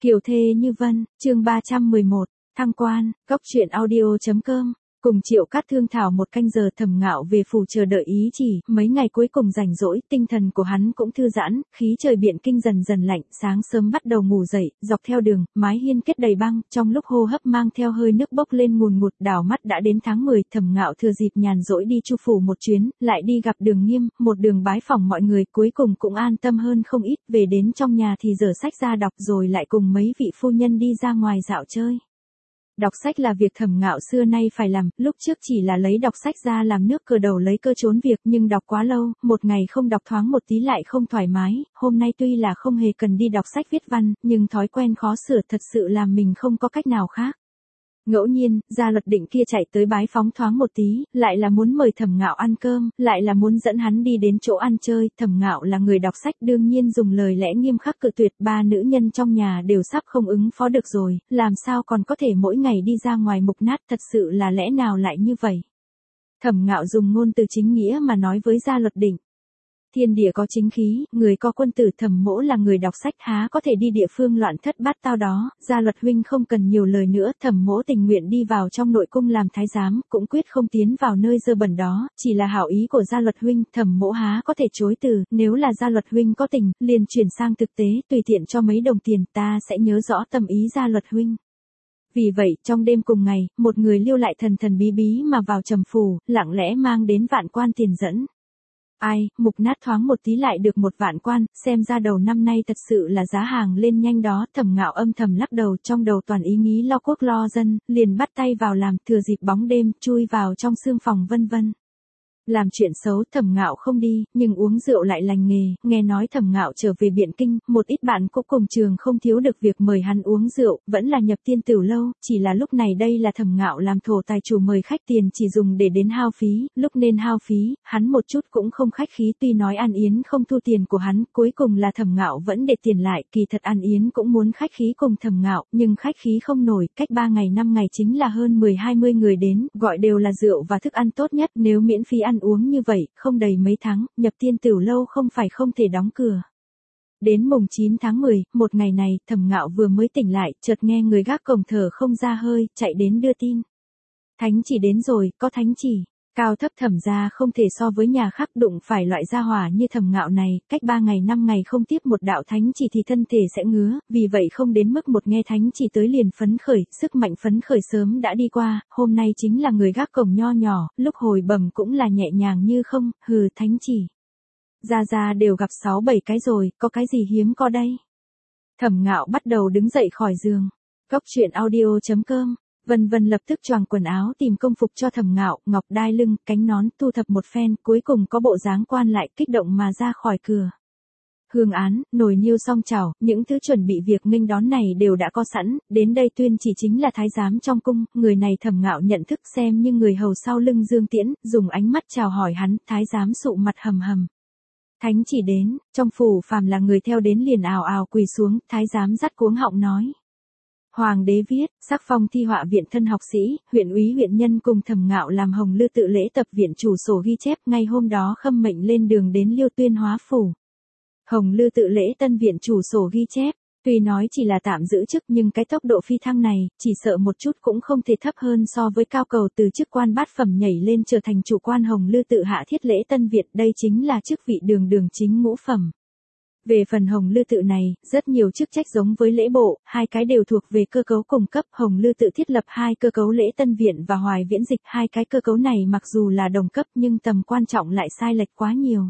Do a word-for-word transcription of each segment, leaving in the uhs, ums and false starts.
Kiều thê như vân, chương ba trăm mười một, thăng quan, góc truyện audio.com. Cùng Triệu Cát thương thảo một canh giờ, Thẩm Ngạo về phủ chờ đợi ý chỉ, mấy ngày cuối cùng rảnh rỗi, tinh thần của hắn cũng thư giãn, khí trời Biện Kinh dần dần lạnh, sáng sớm bắt đầu ngủ dậy, dọc theo đường, mái hiên kết đầy băng, trong lúc hô hấp mang theo hơi nước bốc lên ngùn ngụt, đảo mắt đã đến tháng mười, Thẩm Ngạo thừa dịp nhàn rỗi đi Chu phủ một chuyến, lại đi gặp Đường Nghiêm, một đường bái phỏng mọi người, cuối cùng cũng an tâm hơn không ít, về đến trong nhà thì dở sách ra đọc rồi lại cùng mấy vị phu nhân đi ra ngoài dạo chơi. Đọc sách là việc Thẩm Ngạo xưa nay phải làm, lúc trước chỉ là lấy đọc sách ra làm nước cờ đầu lấy cơ trốn việc, nhưng đọc quá lâu, một ngày không đọc thoáng một tí lại không thoải mái, hôm nay tuy là không hề cần đi đọc sách viết văn, nhưng thói quen khó sửa thật sự làm mình không có cách nào khác. Ngẫu nhiên, Gia Luật Định kia chạy tới bái phóng thoáng một tí, lại là muốn mời Thẩm Ngạo ăn cơm, lại là muốn dẫn hắn đi đến chỗ ăn chơi, Thẩm Ngạo là người đọc sách đương nhiên dùng lời lẽ nghiêm khắc cự tuyệt, ba nữ nhân trong nhà đều sắp không ứng phó được rồi, làm sao còn có thể mỗi ngày đi ra ngoài mục nát, thật sự là lẽ nào lại như vậy. Thẩm Ngạo dùng ngôn từ chính nghĩa mà nói với Gia Luật Định. Thiên địa có chính khí, người có quân tử, Thẩm mỗ là người đọc sách há có thể đi địa phương loạn thất bát tao đó, Gia Luật huynh không cần nhiều lời nữa, Thẩm mỗ tình nguyện đi vào trong nội cung làm thái giám, cũng quyết không tiến vào nơi dơ bẩn đó, chỉ là hảo ý của Gia Luật huynh, Thẩm mỗ há có thể chối từ, nếu là Gia Luật huynh có tình, liền chuyển sang thực tế, tùy tiện cho mấy đồng tiền, ta sẽ nhớ rõ tâm ý Gia Luật huynh. Vì vậy, trong đêm cùng ngày, một người lưu lại thần thần bí bí mà vào Trầm phủ, lặng lẽ mang đến vạn quan tiền dẫn. Ai, mục nát thoáng một tí lại được một vạn quan, xem ra đầu năm nay thật sự là giá hàng lên nhanh đó, Thẩm Ngạo âm thầm lắc đầu, trong đầu toàn ý nghĩ lo quốc lo dân, liền bắt tay vào làm, thừa dịp bóng đêm, chui vào trong sương phòng vân vân. Làm chuyện xấu, Thẩm Ngạo không đi, nhưng uống rượu lại lành nghề, nghe nói Thẩm Ngạo trở về Biện Kinh, một ít bạn cũng cùng trường không thiếu được việc mời hắn uống rượu, vẫn là nhập tiên tửu lâu, chỉ là lúc này đây là Thẩm Ngạo làm thổ tài chủ mời khách, tiền chỉ dùng để đến hao phí, lúc nên hao phí, hắn một chút cũng không khách khí, tuy nói An Yến không thu tiền của hắn, cuối cùng là Thẩm Ngạo vẫn để tiền lại, kỳ thật An Yến cũng muốn khách khí cùng Thẩm Ngạo, nhưng khách khí không nổi, cách ba ngày năm ngày chính là hơn mười hai mươi người đến, gọi đều là rượu và thức ăn tốt nhất, nếu miễn phí ăn uống như vậy, không đầy mấy tháng, nhập tiên tửu lâu không phải không thể đóng cửa. Đến mùng chín tháng mười, một ngày này, Thẩm Ngạo vừa mới tỉnh lại, chợt nghe người gác cổng thở không ra hơi, chạy đến đưa tin. Thánh chỉ đến rồi, có thánh chỉ. Cao thấp Thẩm gia không thể so với nhà khác, đụng phải loại gia hỏa như Thẩm Ngạo này, cách ba ngày năm ngày không tiếp một đạo thánh chỉ thì thân thể sẽ ngứa, vì vậy không đến mức một nghe thánh chỉ tới liền phấn khởi, sức mạnh phấn khởi sớm đã đi qua, hôm nay chính là người gác cổng nho nhỏ, lúc hồi bẩm cũng là nhẹ nhàng như không, hừ thánh chỉ. Gia Gia đều gặp sáu bảy cái rồi, có cái gì hiếm có đây. Thẩm Ngạo bắt đầu đứng dậy khỏi giường. Góc truyện audio.com. Vân Vân lập tức choàng quần áo tìm công phục cho Thẩm Ngạo, ngọc đai lưng, cánh nón, thu thập một phen, cuối cùng có bộ dáng quan lại, kích động mà ra khỏi cửa. Hương án, nồi niêu song chảo, những thứ chuẩn bị việc nghênh đón này đều đã có sẵn, đến đây tuyên chỉ chính là thái giám trong cung, người này Thẩm Ngạo nhận thức xem như người hầu sau lưng Dương Tiễn, dùng ánh mắt chào hỏi hắn, thái giám sụ mặt hầm hầm. Thánh chỉ đến, trong phủ phàm là người theo đến liền ào ào quỳ xuống, thái giám dắt cuống họng nói. Hoàng đế viết, sắc phong thi họa viện thân học sĩ, huyện úy huyện nhân cùng Thẩm Ngạo làm Hồng Lư tự lễ tập viện chủ sổ ghi chép, ngay hôm đó khâm mệnh lên đường đến Liêu Tuyên Hóa phủ. Hồng Lư tự lễ tân viện chủ sổ ghi chép, tuy nói chỉ là tạm giữ chức nhưng cái tốc độ phi thăng này, chỉ sợ một chút cũng không thể thấp hơn so với cao cầu từ chức quan bát phẩm nhảy lên trở thành chủ quan Hồng Lư tự hạ thiết lễ tân viện, đây chính là chức vị đường đường chính ngũ phẩm. Về phần Hồng Lư tự này, rất nhiều chức trách giống với lễ bộ, hai cái đều thuộc về cơ cấu cùng cấp, Hồng Lư tự thiết lập hai cơ cấu lễ tân viện và hoài viễn dịch, hai cái cơ cấu này mặc dù là đồng cấp nhưng tầm quan trọng lại sai lệch quá nhiều.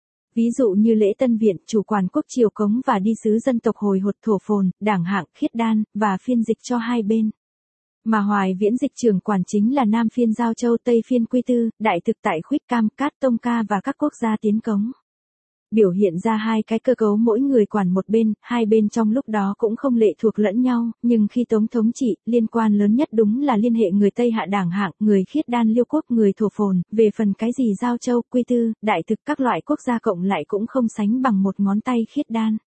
Ví dụ như lễ tân viện, chủ quản quốc triều cống và đi sứ dân tộc hồi hột thổ phồn, đảng hạng, khiết đan, và phiên dịch cho hai bên. Mà hoài viễn dịch trưởng quản chính là Nam phiên Giao Châu, Tây phiên Quy Tư, đại thực tại Khuyết Cam, Cát Tông Ca và các quốc gia tiến cống. Biểu hiện ra hai cái cơ cấu mỗi người quản một bên, hai bên trong lúc đó cũng không lệ thuộc lẫn nhau, nhưng khi Tống thống trị, liên quan lớn nhất đúng là liên hệ người Tây hạ đảng hạng, người khiết đan Liêu quốc, người thổ phồn, về phần cái gì Giao Châu, Quy Tư, đại thực các loại quốc gia cộng lại cũng không sánh bằng một ngón tay khiết đan.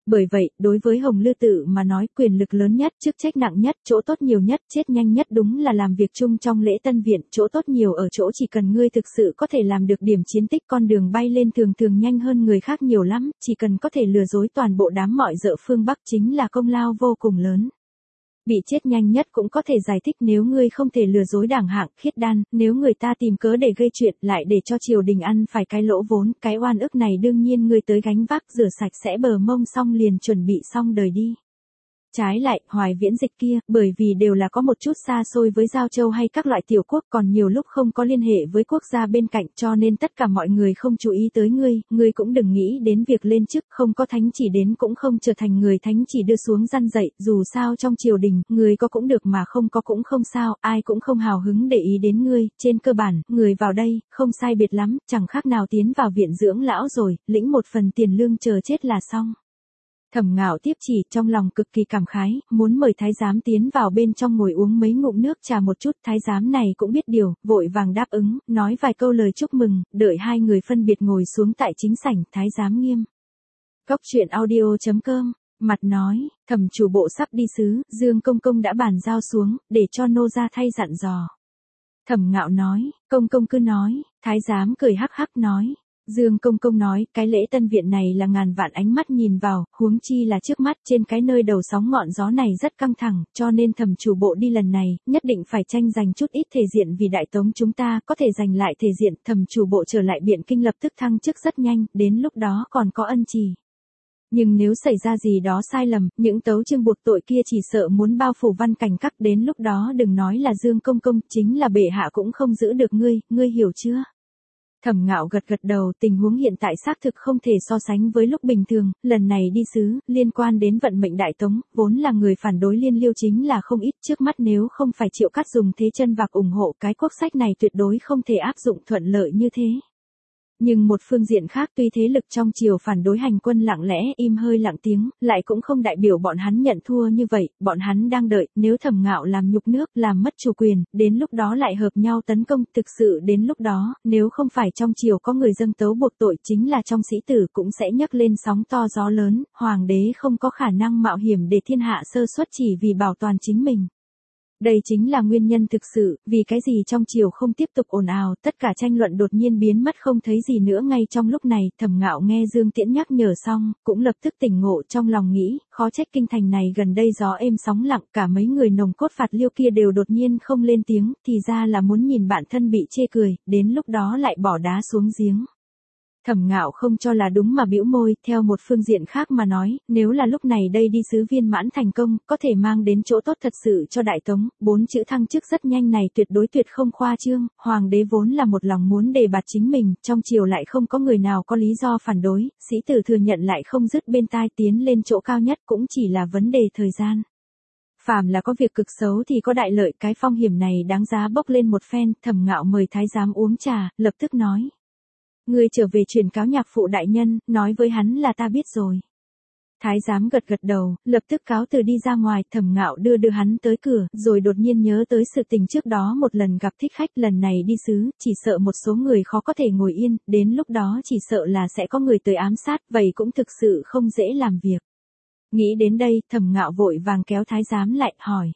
Bởi vậy, đối với Hồng Lư Tự mà nói quyền lực lớn nhất, chức trách nặng nhất, chỗ tốt nhiều nhất, chết nhanh nhất đúng là làm việc chung trong lễ tân viện, chỗ tốt nhiều ở chỗ chỉ cần ngươi thực sự có thể làm được điểm chiến tích con đường bay lên thường thường nhanh hơn người khác nhiều lắm, chỉ cần có thể lừa dối toàn bộ đám mọi dợ phương Bắc chính là công lao vô cùng lớn. Bị chết nhanh nhất cũng có thể giải thích nếu ngươi không thể lừa dối đảng hạng khiết đan, nếu người ta tìm cớ để gây chuyện lại để cho triều đình ăn phải cái lỗ vốn, cái oan ức này đương nhiên ngươi tới gánh vác rửa sạch sẽ bờ mông xong liền chuẩn bị xong đời đi. Trái lại, Hoài Viễn Dịch kia, bởi vì đều là có một chút xa xôi với Giao Châu hay các loại tiểu quốc còn nhiều lúc không có liên hệ với quốc gia bên cạnh cho nên tất cả mọi người không chú ý tới ngươi, ngươi cũng đừng nghĩ đến việc lên chức không có thánh chỉ đến cũng không trở thành người thánh chỉ đưa xuống răn dạy, dù sao trong triều đình, ngươi có cũng được mà không có cũng không sao, ai cũng không hào hứng để ý đến ngươi, trên cơ bản, người vào đây, không sai biệt lắm, chẳng khác nào tiến vào viện dưỡng lão rồi, lĩnh một phần tiền lương chờ chết là xong. Thẩm Ngạo tiếp chỉ trong lòng cực kỳ cảm khái, muốn mời thái giám tiến vào bên trong ngồi uống mấy ngụm nước trà một chút, thái giám này cũng biết điều, vội vàng đáp ứng, nói vài câu lời chúc mừng, đợi hai người phân biệt ngồi xuống tại chính sảnh, thái giám nghiêm. Cốc truyện audio chấm com, mặt nói, Thẩm chủ bộ sắp đi sứ, Dương công công đã bàn giao xuống, để cho nô gia thay dặn dò. Thẩm Ngạo nói, công công cứ nói, thái giám cười hắc hắc nói. Dương công công nói, cái lễ tân viện này là ngàn vạn ánh mắt nhìn vào, huống chi là trước mắt trên cái nơi đầu sóng ngọn gió này rất căng thẳng, cho nên Thẩm chủ bộ đi lần này, nhất định phải tranh giành chút ít thể diện vì đại tống chúng ta có thể giành lại thể diện, Thẩm chủ bộ trở lại Biện Kinh lập tức thăng chức rất nhanh, đến lúc đó còn có ân trì. Nhưng nếu xảy ra gì đó sai lầm, những tấu chương buộc tội kia chỉ sợ muốn bao phủ Văn Cảnh Các, đến lúc đó đừng nói là Dương công công, chính là bệ hạ cũng không giữ được ngươi, ngươi hiểu chưa? Thẩm Ngạo gật gật đầu, tình huống hiện tại xác thực không thể so sánh với lúc bình thường, lần này đi sứ, liên quan đến vận mệnh đại tống, vốn là người phản đối Liên Liêu chính là không ít, trước mắt nếu không phải Triệu Cát dùng thế chân vạc ủng hộ cái quốc sách này tuyệt đối không thể áp dụng thuận lợi như thế. Nhưng một phương diện khác tuy thế lực trong triều phản đối hành quân lặng lẽ im hơi lặng tiếng, lại cũng không đại biểu bọn hắn nhận thua như vậy, bọn hắn đang đợi, nếu Thẩm Ngạo làm nhục nước, làm mất chủ quyền, đến lúc đó lại hợp nhau tấn công, thực sự đến lúc đó, nếu không phải trong triều có người dâng tấu buộc tội chính là trong sĩ tử cũng sẽ nhấc lên sóng to gió lớn, hoàng đế không có khả năng mạo hiểm để thiên hạ sơ suất chỉ vì bảo toàn chính mình. Đây chính là nguyên nhân thực sự, vì cái gì trong triều không tiếp tục ồn ào, tất cả tranh luận đột nhiên biến mất không thấy gì nữa ngay trong lúc này, Thẩm Ngạo nghe Dương Tiễn nhắc nhở xong, cũng lập tức tỉnh ngộ trong lòng nghĩ, khó trách kinh thành này gần đây gió êm sóng lặng, cả mấy người nồng cốt phạt liêu kia đều đột nhiên không lên tiếng, thì ra là muốn nhìn bản thân bị chê cười, đến lúc đó lại bỏ đá xuống giếng. Thẩm Ngạo không cho là đúng mà bĩu môi, theo một phương diện khác mà nói, nếu là lúc này đây đi sứ viên mãn thành công, có thể mang đến chỗ tốt thật sự cho đại tống, bốn chữ thăng chức rất nhanh này tuyệt đối tuyệt không khoa trương, hoàng đế vốn là một lòng muốn đề bạt chính mình, trong triều lại không có người nào có lý do phản đối, sĩ tử thừa nhận lại không dứt bên tai tiến lên chỗ cao nhất cũng chỉ là vấn đề thời gian. Phàm là có việc cực xấu thì có đại lợi, cái phong hiểm này đáng giá bốc lên một phen, Thẩm Ngạo mời thái giám uống trà, lập tức nói. Ngươi trở về truyền cáo nhạc phụ đại nhân, nói với hắn là ta biết rồi. Thái giám gật gật đầu, lập tức cáo từ đi ra ngoài, Thẩm Ngạo đưa đưa hắn tới cửa, rồi đột nhiên nhớ tới sự tình trước đó một lần gặp thích khách, lần này đi sứ, chỉ sợ một số người khó có thể ngồi yên, đến lúc đó chỉ sợ là sẽ có người tới ám sát, vậy cũng thực sự không dễ làm việc. Nghĩ đến đây, Thẩm Ngạo vội vàng kéo thái giám lại, hỏi.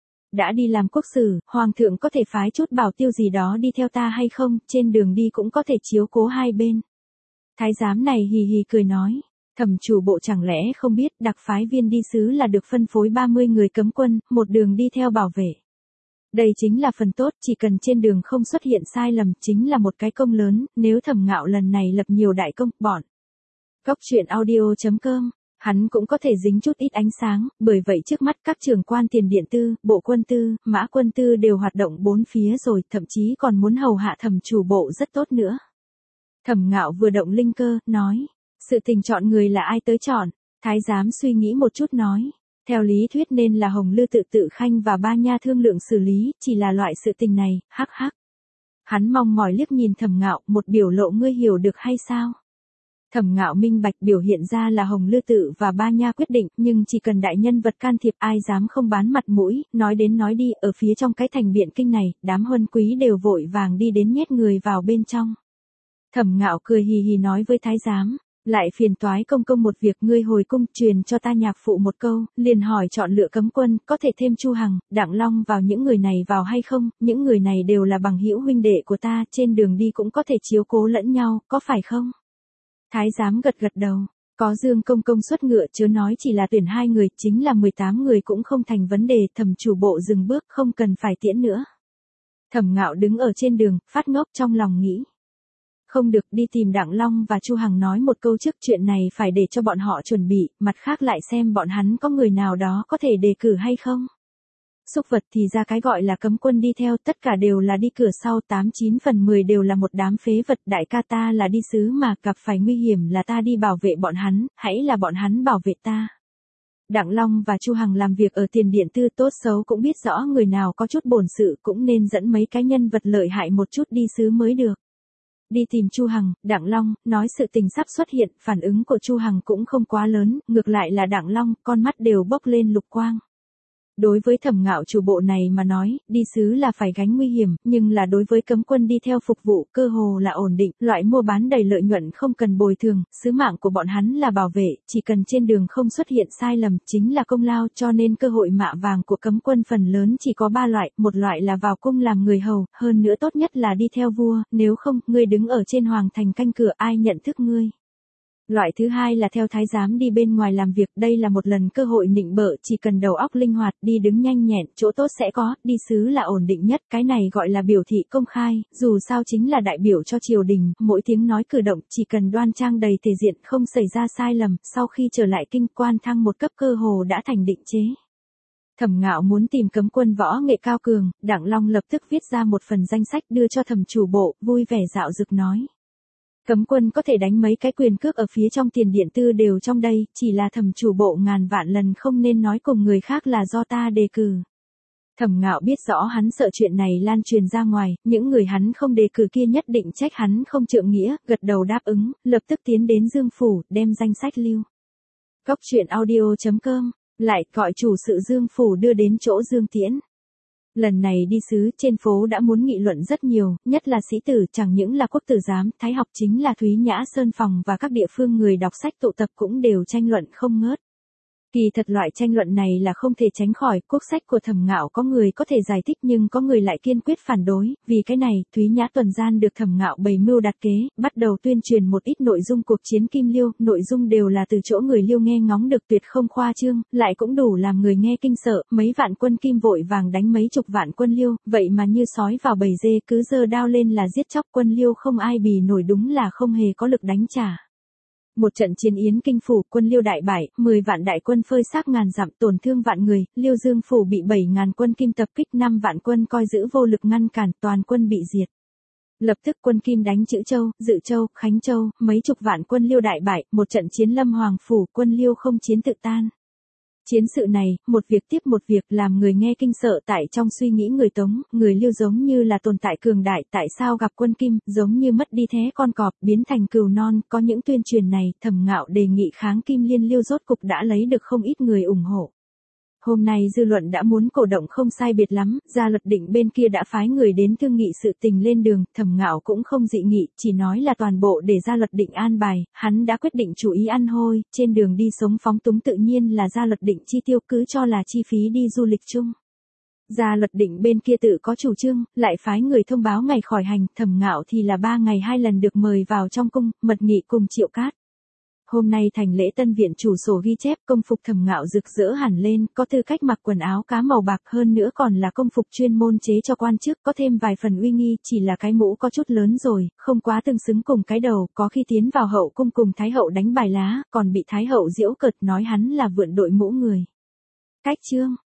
Đã đi làm quốc sử, hoàng thượng có thể phái chút bảo tiêu gì đó đi theo ta hay không, trên đường đi cũng có thể chiếu cố hai bên. Thái giám này hì hì cười nói, Thẩm chủ bộ chẳng lẽ không biết đặc phái viên đi sứ là được phân phối ba mươi người cấm quân, một đường đi theo bảo vệ. Đây chính là phần tốt, chỉ cần trên đường không xuất hiện sai lầm, chính là một cái công lớn, nếu Thẩm Ngạo lần này lập nhiều đại công, bọn. Cốc truyện audio chấm com. Hắn cũng có thể dính chút ít ánh sáng, bởi vậy trước mắt các trưởng quan tiền điện tư, bộ quân tư, mã quân tư đều hoạt động bốn phía rồi, thậm chí còn muốn hầu hạ Thẩm chủ bộ rất tốt nữa. Thẩm Ngạo vừa động linh cơ, nói, sự tình chọn người là ai tới chọn, thái giám suy nghĩ một chút nói, theo lý thuyết nên là Hồng Lư Tự Tự Khanh và Ba Nha thương lượng xử lý, chỉ là loại sự tình này, hắc hắc. Hắn mong mỏi liếc nhìn Thẩm Ngạo, một biểu lộ ngươi hiểu được hay sao? Thẩm Ngạo minh bạch biểu hiện ra là Hồng Lư Tự và Ba Nha quyết định, nhưng chỉ cần đại nhân vật can thiệp ai dám không bán mặt mũi, nói đến nói đi, ở phía trong cái thành Biện Kinh này, đám huân quý đều vội vàng đi đến nhét người vào bên trong. Thẩm Ngạo cười hì hì nói với thái giám, Lại phiền toái công công một việc, ngươi hồi cung truyền cho ta nhạc phụ một câu, liền hỏi chọn lựa cấm quân, có thể thêm Chu Hằng, Đặng Long vào những người này vào hay không, những người này đều là bằng hữu huynh đệ của ta, trên đường đi cũng có thể chiếu cố lẫn nhau, có phải không? Thái giám gật gật đầu, có Dương công công xuất ngựa, chớ nói chỉ là tuyển hai người, chính là mười tám người cũng không thành vấn đề. Thẩm chủ bộ dừng bước, không cần phải tiễn nữa. Thẩm Ngạo đứng ở trên đường, phát ngốc trong lòng nghĩ. Không được, đi tìm Đặng Long và Chu Hằng nói một câu trước, chuyện này phải để cho bọn họ chuẩn bị, mặt khác lại xem bọn hắn có người nào đó có thể đề cử hay không. Xúc vật thì ra cái gọi là cấm quân đi theo, tất cả đều là đi cửa sau, tám chín phần mười đều là một đám phế vật. Đại ca ta là đi sứ mà, gặp phải nguy hiểm là ta đi bảo vệ bọn hắn, hãy là bọn hắn bảo vệ ta. Đặng Long và Chu Hằng làm việc ở tiền điện tư, tốt xấu cũng biết rõ người nào có chút bổn sự, cũng nên dẫn mấy cái nhân vật lợi hại một chút đi sứ mới được. Đi tìm Chu Hằng, Đặng Long, nói sự tình sắp xuất hiện, phản ứng của Chu Hằng cũng không quá lớn, ngược lại là Đặng Long, con mắt đều bốc lên lục quang. Đối với Thẩm Ngạo chủ bộ này mà nói, đi sứ là phải gánh nguy hiểm, nhưng là đối với cấm quân đi theo phục vụ, cơ hồ là ổn định, loại mua bán đầy lợi nhuận không cần bồi thường, sứ mạng của bọn hắn là bảo vệ, chỉ cần trên đường không xuất hiện sai lầm, chính là công lao, cho nên cơ hội mạ vàng của cấm quân phần lớn chỉ có ba loại, một loại là vào cung làm người hầu, hơn nữa tốt nhất là đi theo vua, nếu không, ngươi đứng ở trên hoàng thành canh cửa ai nhận thức ngươi. Loại thứ hai là theo thái giám đi bên ngoài làm việc, đây là một lần cơ hội nịnh bợ, chỉ cần đầu óc linh hoạt, đi đứng nhanh nhẹn, chỗ tốt sẽ có, đi sứ là ổn định nhất, cái này gọi là biểu thị công khai, dù sao chính là đại biểu cho triều đình, mỗi tiếng nói cử động chỉ cần đoan trang đầy thể diện, không xảy ra sai lầm, sau khi trở lại kinh quan thăng một cấp cơ hồ đã thành định chế. Thẩm Ngạo muốn tìm cấm quân võ nghệ cao cường, Đặng Long lập tức viết ra một phần danh sách đưa cho thẩm chủ bộ, vui vẻ dạo dực nói. Cấm quân có thể đánh mấy cái quyền cước ở phía trong tiền điện tư đều trong đây, chỉ là thẩm chủ bộ ngàn vạn lần không nên nói cùng người khác là do ta đề cử. Thẩm Ngạo biết rõ hắn sợ chuyện này lan truyền ra ngoài, những người hắn không đề cử kia nhất định trách hắn không trượng nghĩa, gật đầu đáp ứng, lập tức tiến đến Dương Phủ, đem danh sách lưu. Góc truyện audio chấm com, lại gọi chủ sự Dương Phủ đưa đến chỗ Dương Tiễn. Lần này đi sứ trên phố đã muốn nghị luận rất nhiều, nhất là sĩ tử, chẳng những là quốc tử giám, thái học chính là Thúy Nhã Sơn Phòng và các địa phương người đọc sách tụ tập cũng đều tranh luận không ngớt. Kỳ thật loại tranh luận này là không thể tránh khỏi, quốc sách của Thẩm Ngạo có người có thể giải thích nhưng có người lại kiên quyết phản đối, vì cái này, Thúy Nhã tuần gian được Thẩm Ngạo bày mưu đặt kế, bắt đầu tuyên truyền một ít nội dung cuộc chiến Kim Liêu, nội dung đều là từ chỗ người Liêu nghe ngóng được tuyệt không khoa trương, lại cũng đủ làm người nghe kinh sợ, mấy vạn quân Kim vội vàng đánh mấy chục vạn quân Liêu, vậy mà như sói vào bầy dê cứ giơ đao lên là giết chóc, quân Liêu không ai bì nổi, đúng là không hề có lực đánh trả. Một trận chiến Yến Kinh phủ, quân Liêu đại bại, mười vạn đại quân phơi xác ngàn dặm, tổn thương vạn người, Liêu Dương phủ bị bảy ngàn quân Kim tập kích, năm vạn quân coi giữ vô lực ngăn cản, toàn quân bị diệt. Lập tức quân Kim đánh Chữ Châu, Dự Châu, Khánh Châu, mấy chục vạn quân Liêu đại bại, một trận chiến Lâm Hoàng phủ, quân Liêu không chiến tự tan. Chiến sự này, một việc tiếp một việc làm người nghe kinh sợ, tại trong suy nghĩ người Tống, người Liêu giống như là tồn tại cường đại, tại sao gặp quân Kim, giống như mất đi thế con cọp, biến thành cừu non, có những tuyên truyền này, Thẩm Ngạo đề nghị kháng Kim Liên Liêu rốt cục đã lấy được không ít người ủng hộ. Hôm nay dư luận đã muốn cổ động không sai biệt lắm, Gia Luật Định bên kia đã phái người đến thương nghị sự tình lên đường, Thẩm Ngạo cũng không dị nghị, chỉ nói là toàn bộ để Gia Luật Định an bài, hắn đã quyết định chủ ý ăn hôi, trên đường đi sống phóng túng tự nhiên là Gia Luật Định chi tiêu, cứ cho là chi phí đi du lịch chung. Gia Luật Định bên kia tự có chủ trương, lại phái người thông báo ngày khỏi hành, Thẩm Ngạo thì là ba ngày hai lần được mời vào trong cung, mật nghị cùng Triệu Cát. Hôm nay thành lễ tân viện chủ sổ ghi chép, công phục Thẩm Ngạo rực rỡ hẳn lên, có tư cách mặc quần áo cá màu bạc, hơn nữa còn là công phục chuyên môn chế cho quan chức, có thêm vài phần uy nghi, chỉ là cái mũ có chút lớn rồi, không quá tương xứng cùng cái đầu, có khi tiến vào hậu cung cùng thái hậu đánh bài lá, còn bị thái hậu giễu cợt nói hắn là vượn đội mũ người. Cách chương